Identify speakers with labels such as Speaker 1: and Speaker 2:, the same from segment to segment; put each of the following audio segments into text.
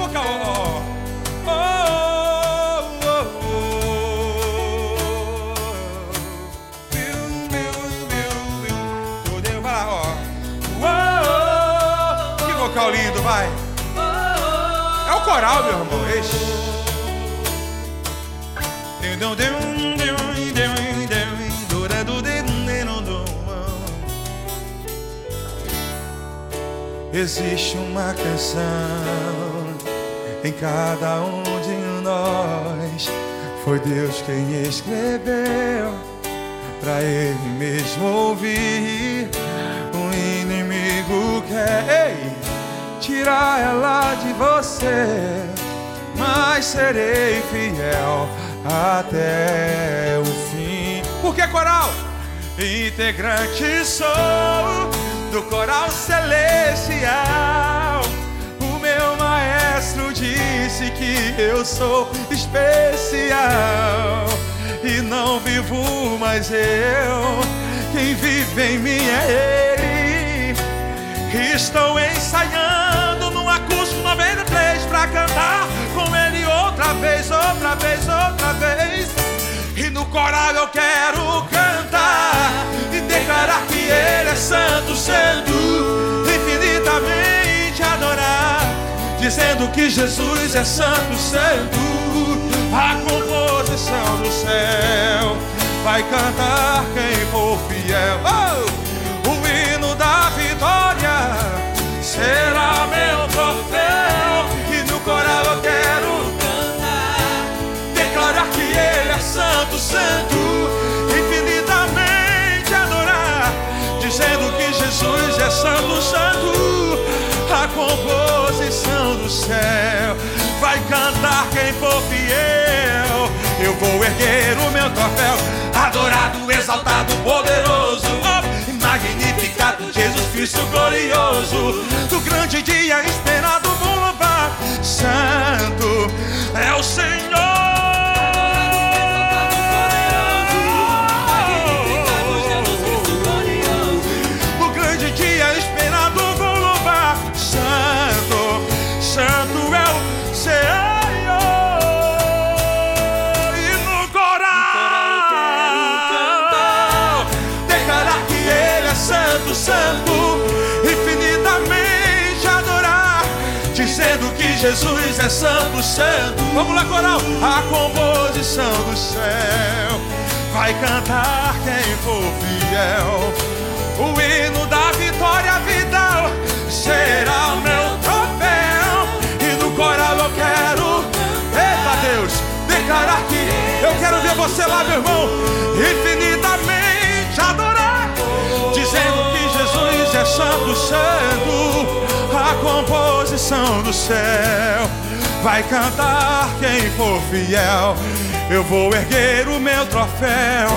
Speaker 1: boca, ó. Tudo vai lá, ó. Que vocal lindo, vai. É o coral, meu irmão. Existe uma canção em cada um de nós. Foi Deus quem escreveu pra Ele mesmo ouvir. O inimigo quer tirar ela de você, mas serei fiel até o fim. Por que coral? Integrante sou do coral celestial. O meu maestro disse que eu sou especial. E não vivo mais eu, quem vive em mim é Ele. Estou ensaiando no acústico 93 pra cantar com Ele outra vez, outra vez, outra vez. E no coral eu quero cantar e declarar que Ele é santo, santo, infinitamente adorar, dizendo que Jesus é santo, santo. A composição do céu vai cantar quem for fiel. O hino da vitória será meu troféu. E no coral eu quero cantar, declarar que Ele é santo, santo, infinitamente adorar, dizendo que Jesus é santo, santo. A composição do céu vai cantar quem for fiel. Eu vou erguer o meu troféu, adorado, exaltado, poderoso, magnificado, Jesus Cristo glorioso. Do grande dia esperado vou louvar, santo é o Senhor. Santo é o Senhor. E no coral eu quero cantar, declarar que Ele é santo, santo, infinitamente adorar, dizendo que Jesus é santo, santo. Vamos lá, coral. A composição do céu vai cantar quem for fiel. O hino da vitória vital será o meu troféu. E no coral eu quero, eita Deus, declarar que eu quero ver você lá, meu irmão, infinitamente adorar, dizendo que Jesus é santo, santo. A composição do céu vai cantar quem for fiel. Eu vou erguer o meu troféu.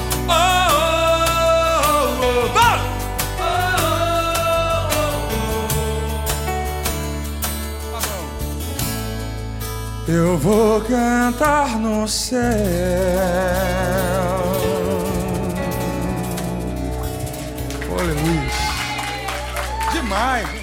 Speaker 1: Eu vou cantar no céu. Aleluia. Demais.